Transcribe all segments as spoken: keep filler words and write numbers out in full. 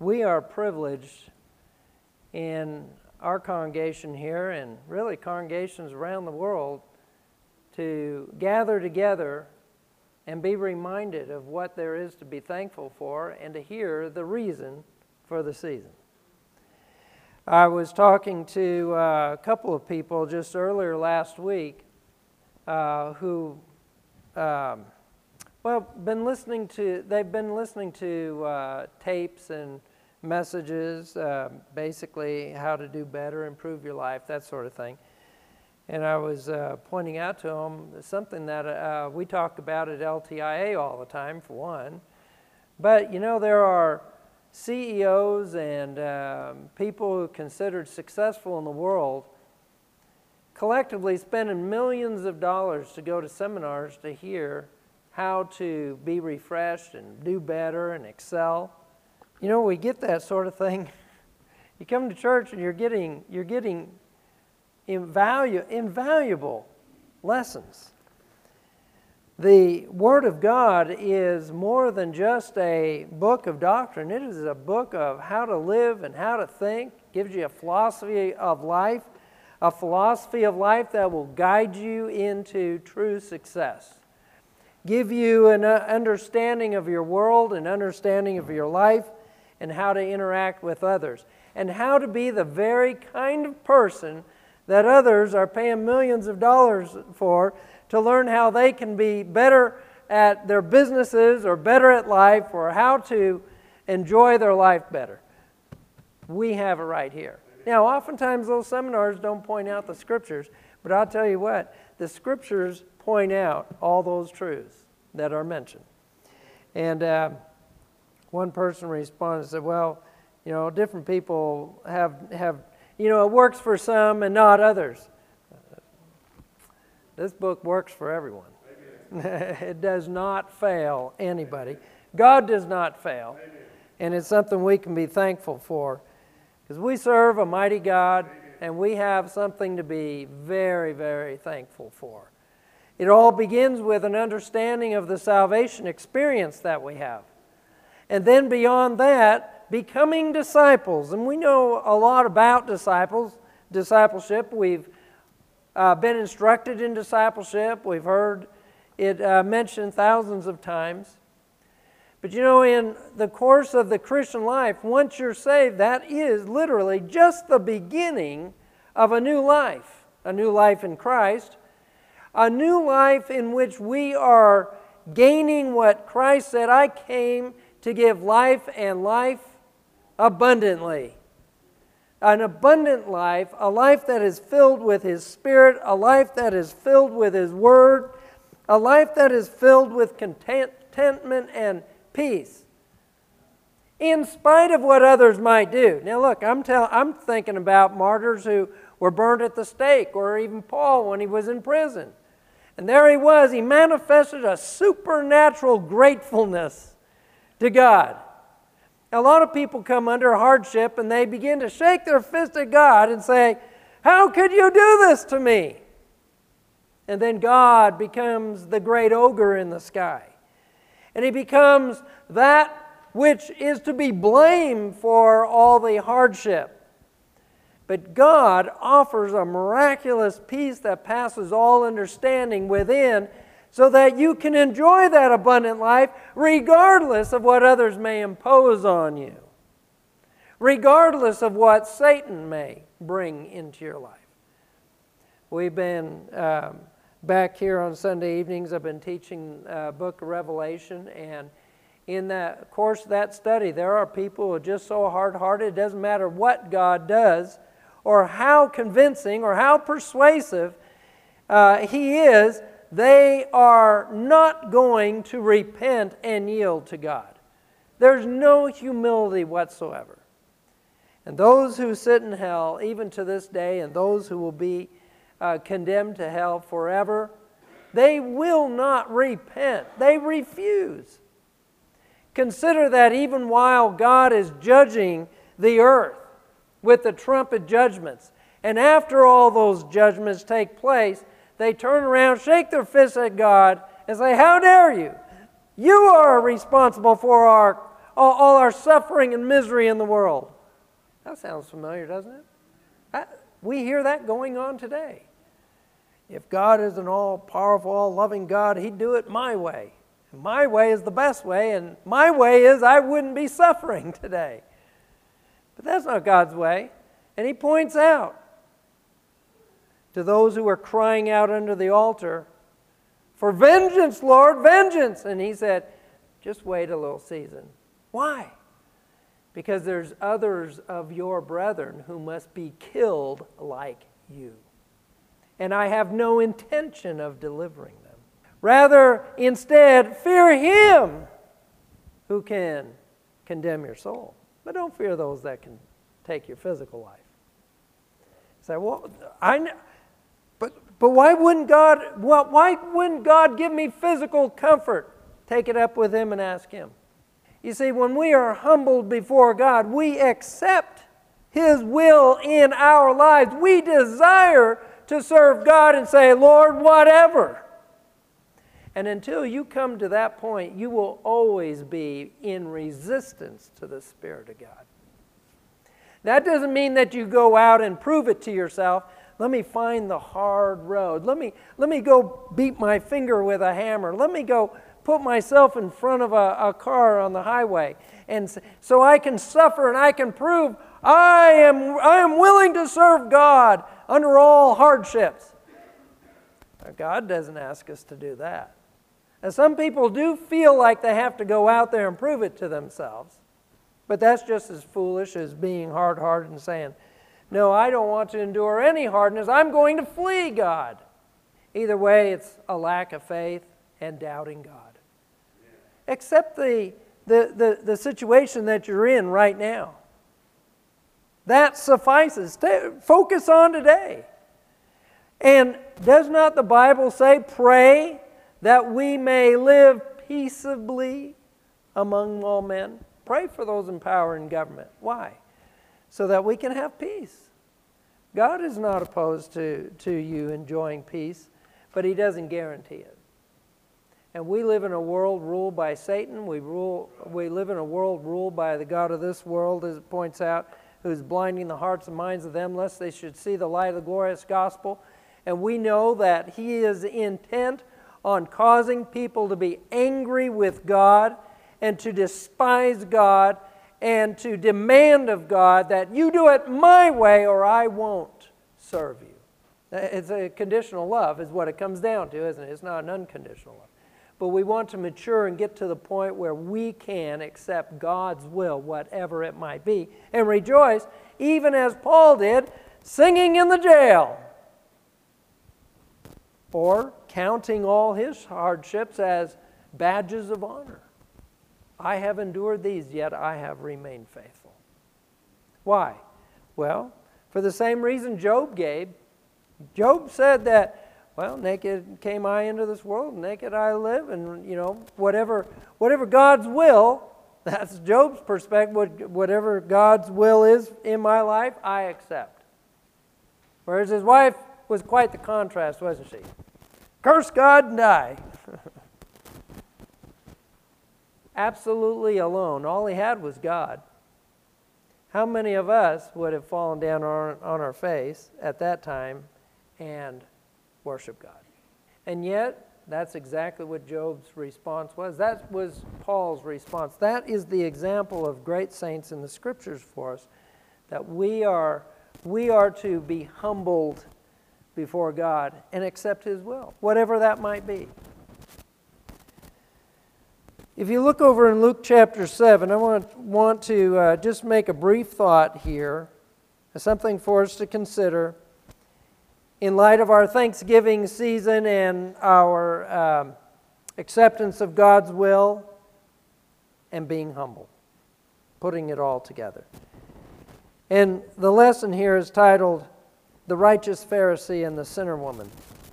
we are privileged in our congregation here, and really congregations around the world, to gather together and be reminded of what there is to be thankful for and to hear the reason for the season. I was talking to uh, a couple of people just earlier last week uh, who, um, well, been listening to, they've been listening to uh, tapes and messages, uh, basically how to do better, improve your life, that sort of thing. And I was uh, pointing out to them something that uh, we talk about at L T I A all the time, for one. But, you know, there are C E Os and um, people who are considered successful in the world collectively spending millions of dollars to go to seminars to hear how to be refreshed and do better and excel. You know, we get that sort of thing. You come to church and you're getting you're getting invalu- invaluable lessons. The Word of God is more than just a book of doctrine. It is a book of how to live and how to think. It gives you a philosophy of life, a philosophy of life that will guide you into true success. Give you an understanding of your world, an understanding of your life, and how to interact with others, and how to be the very kind of person that others are paying millions of dollars for, to learn how they can be better at their businesses or better at life, or how to enjoy their life better. We have it right here. Now, oftentimes those seminars don't point out the Scriptures, but I'll tell you what, the Scriptures point out all those truths that are mentioned. And uh, one person responded and said, well, you know, different people have, have, you know, it works for some and not others. This book works for everyone. It does not fail anybody. God does not fail. And it's something we can be thankful for, because we serve a mighty God, and we have something to be very, very thankful for. It all begins with an understanding of the salvation experience that we have. And then beyond that, becoming disciples. And we know a lot about disciples, discipleship. We've uh, been instructed in discipleship. We've heard it uh, mentioned thousands of times. But you know, in the course of the Christian life, once you're saved, that is literally just the beginning of a new life. A new life in Christ. A new life in which we are gaining what Christ said, I came to give life and life abundantly. An abundant life, a life that is filled with His Spirit, a life that is filled with His Word, a life that is filled with contentment and peace, in spite of what others might do. Now look, I'm, tell, I'm thinking about martyrs who were burned at the stake, or even Paul when he was in prison. And there he was, he manifested a supernatural gratefulness to God. A lot of people come under hardship and they begin to shake their fist at God and say, how could you do this to me? And then God becomes the great ogre in the sky. And He becomes that which is to be blamed for all the hardship. But God offers a miraculous peace that passes all understanding within, so that you can enjoy that abundant life regardless of what others may impose on you, regardless of what Satan may bring into your life. We've been um, back here on Sunday evenings. I've been teaching uh, book of Revelation, and in the course of that study, there are people who are just so hard-hearted, it doesn't matter what God does, or how convincing or how persuasive uh, He is, they are not going to repent and yield to God. There's no humility whatsoever. And those who sit in hell, even to this day, and those who will be uh, condemned to hell forever, they will not repent. They refuse. Consider that even while God is judging the earth with the trumpet judgments, and after all those judgments take place, they turn around, shake their fists at God, and say, how dare you? You are responsible for our, all, all our suffering and misery in the world. That sounds familiar, doesn't it? That, we hear that going on today. If God is an all-powerful, all-loving God, He'd do it my way. And my way is the best way, and my way is I wouldn't be suffering today. But that's not God's way. And He points out to those who are crying out under the altar, "For vengeance, Lord, vengeance!" And He said, just wait a little season. Why? Because there's others of your brethren who must be killed like you. And I have no intention of delivering them. Rather, instead, fear Him who can condemn your soul. But don't fear those that can take your physical life. Say, well, I know, but but why wouldn't God? Well, why wouldn't God give me physical comfort? Take it up with Him and ask Him. You see, when we are humbled before God, we accept His will in our lives. We desire to serve God and say, Lord, whatever. And until you come to that point, you will always be in resistance to the Spirit of God. That doesn't mean that you go out and prove it to yourself. Let me find the hard road. Let me, let me go beat my finger with a hammer. Let me go put myself in front of a, a car on the highway. And so I can suffer and I can prove I am, I am willing to serve God under all hardships. God doesn't ask us to do that. And some people do feel like they have to go out there and prove it to themselves. But that's just as foolish as being hard-hearted and saying, no, I don't want to endure any hardness. I'm going to flee God. Either way, it's a lack of faith and doubting God. Accept the, the, the, the situation that you're in right now. That suffices. Stay, focus on today. And does not the Bible say, pray that we may live peaceably among all men? Pray for those in power and government. Why? So that we can have peace. God is not opposed to, to you enjoying peace, but He doesn't guarantee it. And we live in a world ruled by Satan. We, rule, we live in a world ruled by the god of this world, as it points out, who is blinding the hearts and minds of them, lest they should see the light of the glorious gospel. And we know that he is intent on causing people to be angry with God and to despise God and to demand of God that you do it my way or I won't serve you. It's a conditional love is what it comes down to, isn't it? It's not an unconditional love. But we want to mature and get to the point where we can accept God's will, whatever it might be, and rejoice, even as Paul did, singing in the jail, or counting all his hardships as badges of honor. I have endured these, yet I have remained faithful. Why? Well, for the same reason Job gave. Job said that, well, naked came I into this world, naked I live, and, you know, whatever whatever God's will, that's Job's perspective, whatever God's will is in my life, I accept. Whereas his wife was quite the contrast, wasn't she? Curse God and die. Absolutely alone. All he had was God. How many of us would have fallen down on, on our face at that time and worship God? And yet, that's exactly what Job's response was. That was Paul's response. That is the example of great saints in the Scriptures for us, that we are, we are to be humbled before God and accept His will, whatever that might be. If you look over in Luke chapter seven, I want, want to uh, just make a brief thought here, something for us to consider in light of our Thanksgiving season and our um, acceptance of God's will and being humble, putting it all together. And the lesson here is titled, The Righteous Pharisee and the Sinner Woman.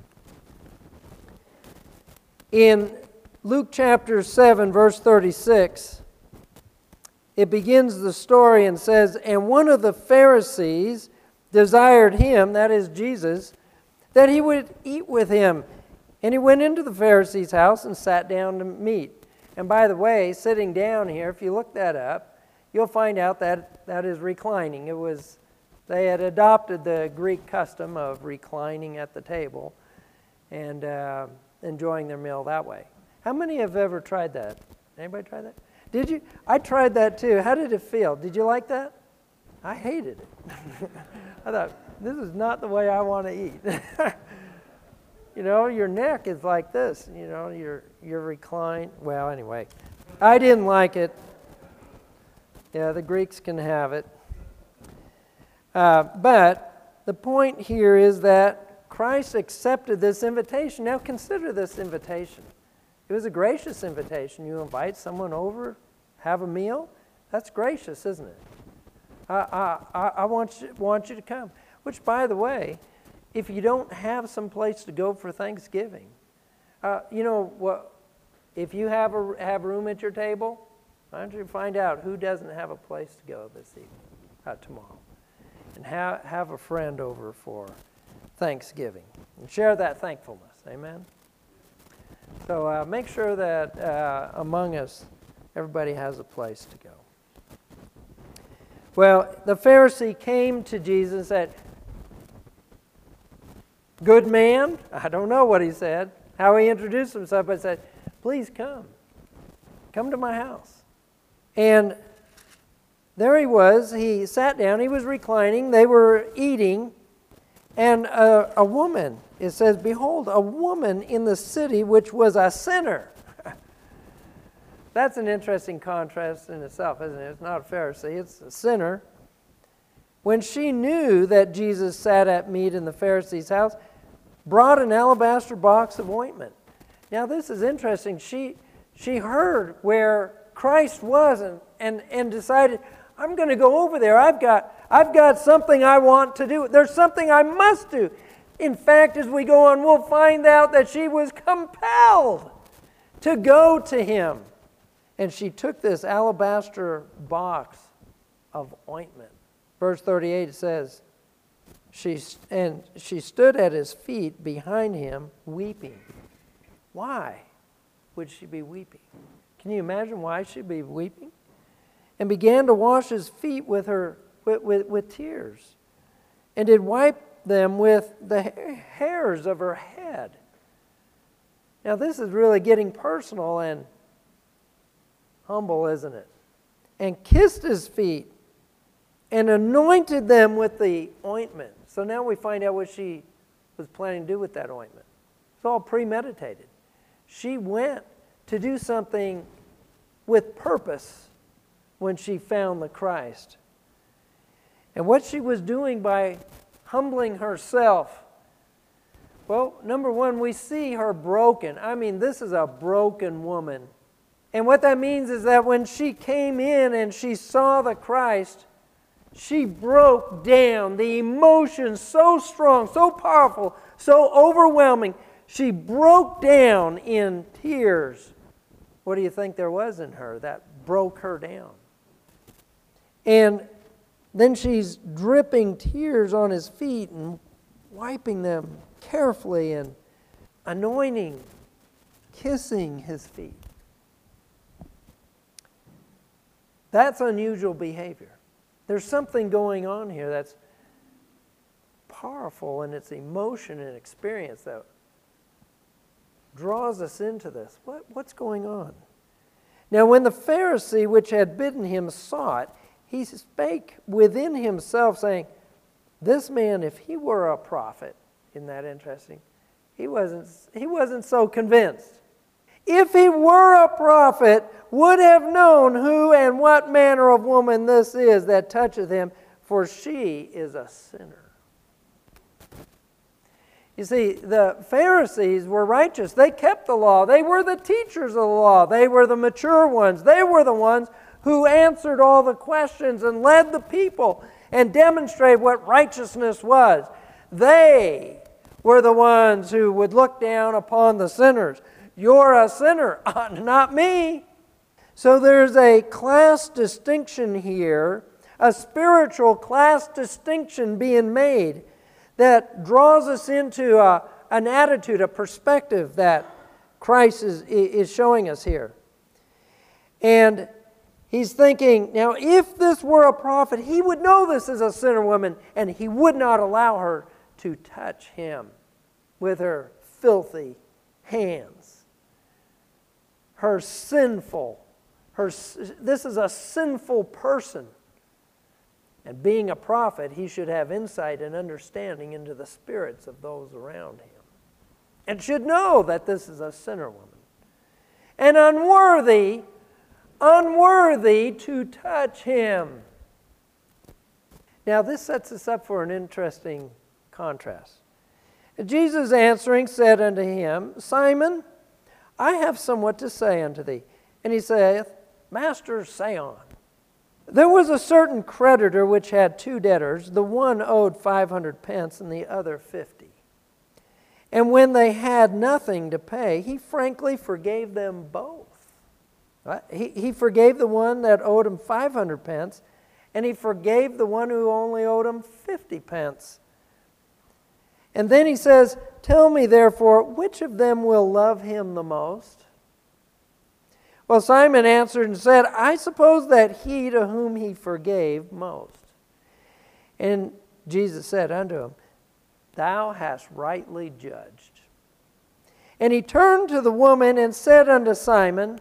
In Luke chapter seven, verse thirty-six, it begins the story and says, and one of the Pharisees desired him, that is Jesus, that he would eat with him. And he went into the Pharisee's house and sat down to meat. And by the way, sitting down here, if you look that up, you'll find out that that is reclining. It was, they had adopted the Greek custom of reclining at the table and uh, enjoying their meal that way. How many have ever tried that? Anybody tried that? Did you? I tried that too. How did it feel? Did you like that? I hated it. I thought, this is not the way I want to eat. You know, your neck is like this. You know, you're, you're reclined. Well, anyway, I didn't like it. Yeah, the Greeks can have it. Uh, but the point here is that Christ accepted this invitation. Now consider this invitation. It was a gracious invitation. You invite someone over, have a meal. That's gracious, isn't it? I, I, I want you, want you to come. Which, by the way, if you don't have some place to go for Thanksgiving, uh, you know what? If you have a have room at your table, why don't you find out who doesn't have a place to go this evening, uh, tomorrow, and have have a friend over for Thanksgiving and share that thankfulness. Amen. So uh, make sure that uh, among us, everybody has a place to go. Well, the Pharisee came to Jesus and said, "Good man," I don't know what he said, how he introduced himself, but said, "Please come. Come to my house." And there he was. He sat down. He was reclining. They were eating. And a, a woman, it says, "Behold, a woman in the city which was a sinner." That's an interesting contrast in itself, isn't it? It's not a Pharisee, it's a sinner. When she knew that Jesus sat at meat in the Pharisee's house, brought an alabaster box of ointment. Now this is interesting. She she heard where Christ was and, and, and decided, I'm going to go over there. I've got, I've got something I want to do. There's something I must do. In fact, as we go on, we'll find out that she was compelled to go to him. And she took this alabaster box of ointment. Verse thirty-eight says, she, and she stood at his feet behind him, weeping. Why would she be weeping? Can you imagine why she'd be weeping? And began to wash his feet with her with, with, with tears, and did wipe them with the hairs of her head. Now this is really getting personal and humble, isn't it? And kissed his feet and anointed them with the ointment. So now we find out what she was planning to do with that ointment. It's all premeditated. She went to do something with purpose when she found the Christ. And what she was doing by humbling herself, well, number one, we see her broken. I mean, this is a broken woman. And what that means is that when she came in and she saw the Christ, she broke down. The emotion so strong, so powerful, so overwhelming. She broke down in tears. What do you think there was in her that broke her down? And then she's dripping tears on his feet and wiping them carefully and anointing, kissing his feet. That's unusual behavior. There's something going on here that's powerful in its emotion and experience that draws us into this. What, what's going on? Now when the Pharisee which had bidden him saw it, he spake within himself, saying, "This man, if he were a prophet," isn't that interesting? He wasn't, he wasn't so convinced. "If he were a prophet, would have known who and what manner of woman this is that toucheth him, for she is a sinner." You see, the Pharisees were righteous. They kept the law. They were the teachers of the law. They were the mature ones. They were the ones who answered all the questions and led the people and demonstrated what righteousness was. They were the ones who would look down upon the sinners. You're a sinner, not me. So there's a class distinction here, a spiritual class distinction being made that draws us into a, an attitude, a perspective that Christ is, is showing us here. And he's thinking, now if this were a prophet, he would know this is a sinner woman, and he would not allow her to touch him with her filthy hands. Her sinful, her, this is a sinful person. And being a prophet, he should have insight and understanding into the spirits of those around him. And should know that this is a sinner woman. And unworthy, unworthy to touch him. Now this sets us up for an interesting contrast. Jesus answering said unto him, Simon, I have somewhat to say unto thee. And he saith, Master, say on. There was a certain creditor which had two debtors. The one owed five hundred pence and the other fifty. And when they had nothing to pay, he frankly forgave them both. Right? He, he forgave the one that owed him five hundred pence, and he forgave the one who only owed him fifty pence. And then he says, Tell me therefore, which of them will love him the most? Well, Simon answered and said, I suppose that he to whom he forgave most. And Jesus said unto him, Thou hast rightly judged. And he turned to the woman and said unto Simon,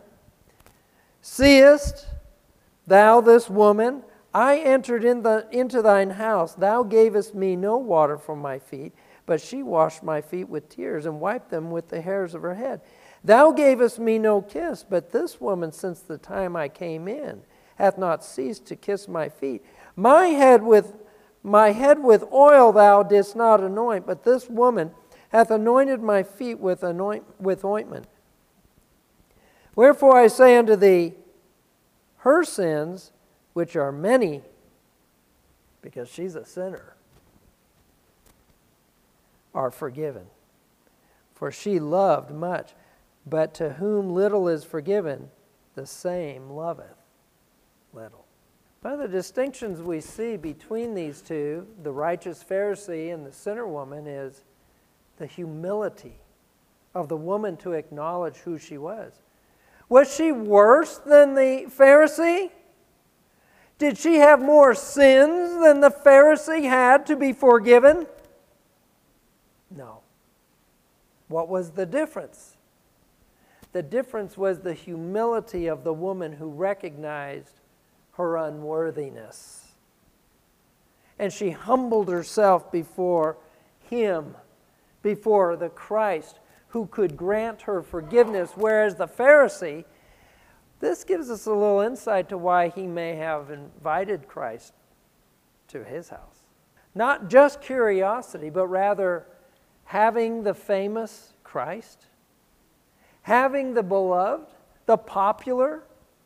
Seest thou this woman? I entered in the, into thine house. Thou gavest me no water for my feet, but she washed my feet with tears and wiped them with the hairs of her head. Thou gavest me no kiss, but this woman, since the time I came in, hath not ceased to kiss my feet. My head with my head with oil thou didst not anoint, but this woman hath anointed my feet with anoint with ointment. Wherefore I say unto thee, her sins, which are many, because she's a sinner, are forgiven. For she loved much. But to whom little is forgiven, the same loveth little. One of the distinctions we see between these two, the righteous Pharisee and the sinner woman, is the humility of the woman to acknowledge who she was. Was she worse than the Pharisee? Did she have more sins than the Pharisee had to be forgiven? No. What was the difference? The difference was the humility of the woman who recognized her unworthiness. And she humbled herself before him, before the Christ who could grant her forgiveness. Whereas the Pharisee, this gives us a little insight to why he may have invited Christ to his house. Not just curiosity, but rather having the famous Christ, having the beloved, the popular,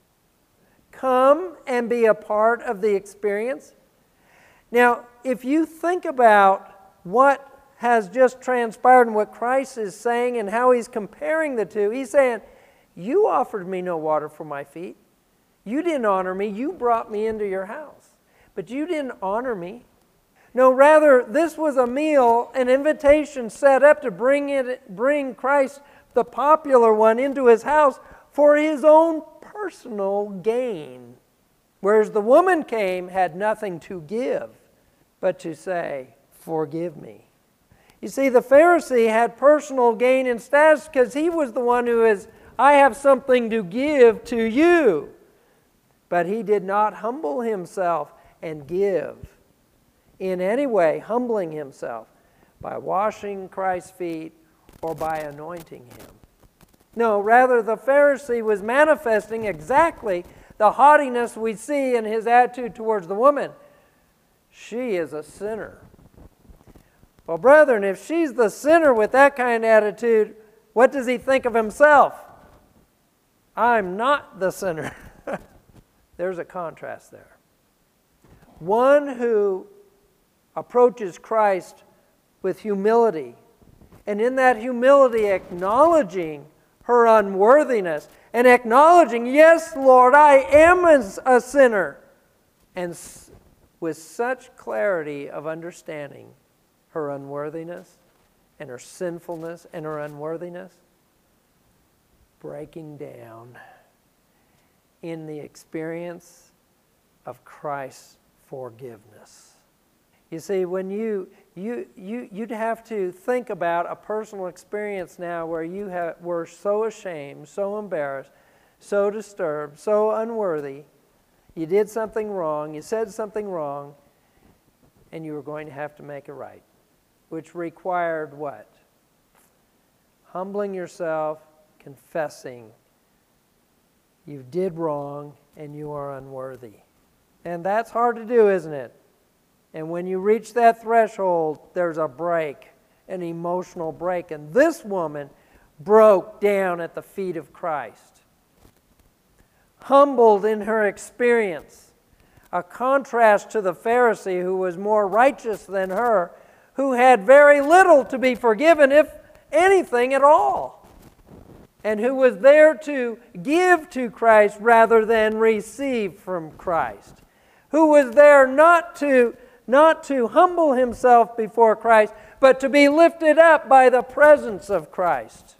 come and be a part of the experience. Now, if you think about what has just transpired and what Christ is saying and how he's comparing the two, he's saying, you offered me no water for my feet. You didn't honor me. You brought me into your house. But you didn't honor me. No, rather, this was a meal, an invitation set up to bring it, bring Christ, the popular one, into his house for his own personal gain. Whereas the woman came, had nothing to give, but to say, forgive me. You see, the Pharisee had personal gain and status because he was the one who is, I have something to give to you. But he did not humble himself and give in any way, humbling himself by washing Christ's feet or by anointing him. No, rather the Pharisee was manifesting exactly the haughtiness we see in his attitude towards the woman. She is a sinner. Well, brethren, if she's the sinner with that kind of attitude, what does he think of himself? I'm not the sinner. There's a contrast there. One who approaches Christ with humility, and in that humility acknowledging her unworthiness, and acknowledging, yes, Lord, I am a sinner, and with such clarity of understanding her unworthiness and her sinfulness and her unworthiness, breaking down in the experience of Christ's forgiveness. You see, when you, you, you, you'd have to think about a personal experience now where you have, were so ashamed, so embarrassed, so disturbed, so unworthy. You did something wrong, you said something wrong, and you were going to have to make it right, which required what? Humbling yourself, confessing you did wrong and you are unworthy. And that's hard to do, isn't it? And when you reach that threshold, there's a break, an emotional break. And this woman broke down at the feet of Christ, humbled in her experience, a contrast to the Pharisee who was more righteous than her, who had very little to be forgiven, if anything at all, and who was there to give to Christ rather than receive from Christ, who was there not to, not to humble himself before Christ, but to be lifted up by the presence of Christ.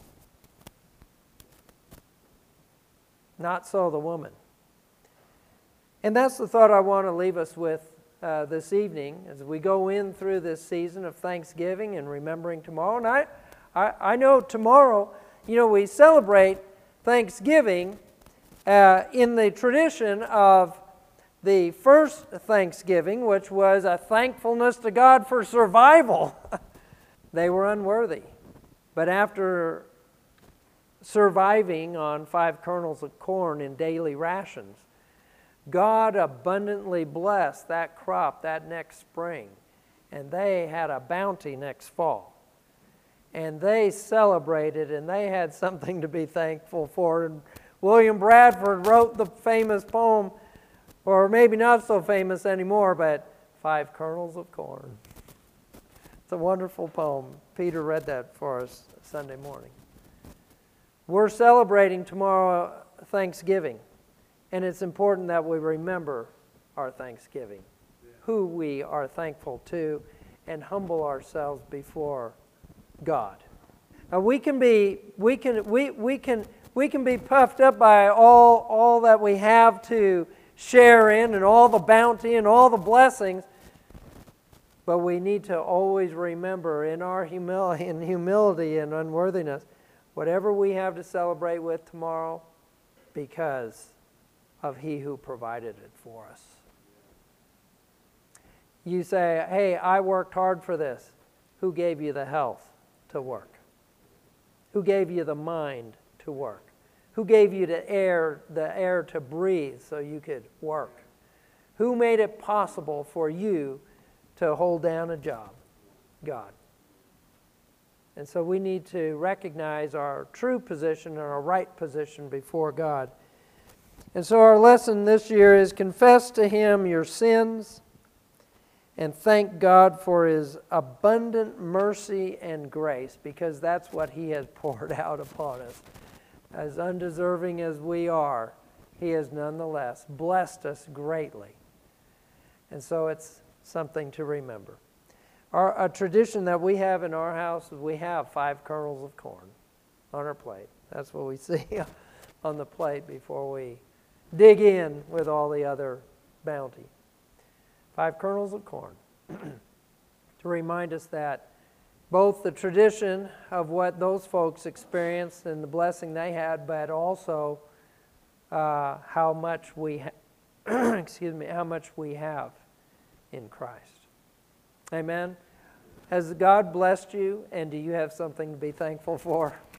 Not so the woman. And that's the thought I want to leave us with uh, this evening as we go in through this season of Thanksgiving and remembering tomorrow. And I, I, I know tomorrow, you know, we celebrate Thanksgiving uh, in the tradition of the first Thanksgiving, which was a thankfulness to God for survival. They were unworthy. But after surviving on five kernels of corn in daily rations, God abundantly blessed that crop that next spring, and they had a bounty next fall. And they celebrated, and they had something to be thankful for. And William Bradford wrote the famous poem, or maybe not so famous anymore, but Five Kernels of Corn. It's a wonderful poem. Peter read that for us Sunday morning. We're celebrating tomorrow Thanksgiving, and it's important that we remember our Thanksgiving, who we are thankful to, and humble ourselves before God. Now we can be we can we we can we can be puffed up by all all that we have to share in and all the bounty and all the blessings, but we need to always remember in our humility in humility and unworthiness, whatever we have to celebrate with tomorrow, because of He who provided it for us. You say, hey, I worked hard for this. Who gave you the health to work? Who gave you the mind to work? Who gave you the air, the air to breathe so you could work? Who made it possible for you to hold down a job? God. And so we need to recognize our true position and our right position before God. And so our lesson this year is confess to Him your sins and thank God for His abundant mercy and grace, because that's what He has poured out upon us. As undeserving as we are, He has nonetheless blessed us greatly. And so it's something to remember. Our, a tradition that we have in our house is we have five kernels of corn on our plate. That's what we see on the plate before we dig in with all the other bounty. Five kernels of corn to remind us that both the tradition of what those folks experienced and the blessing they had, but also uh, how much we, ha- excuse me, how much we have in Christ. Amen. Has God blessed you, and do you have something to be thankful for?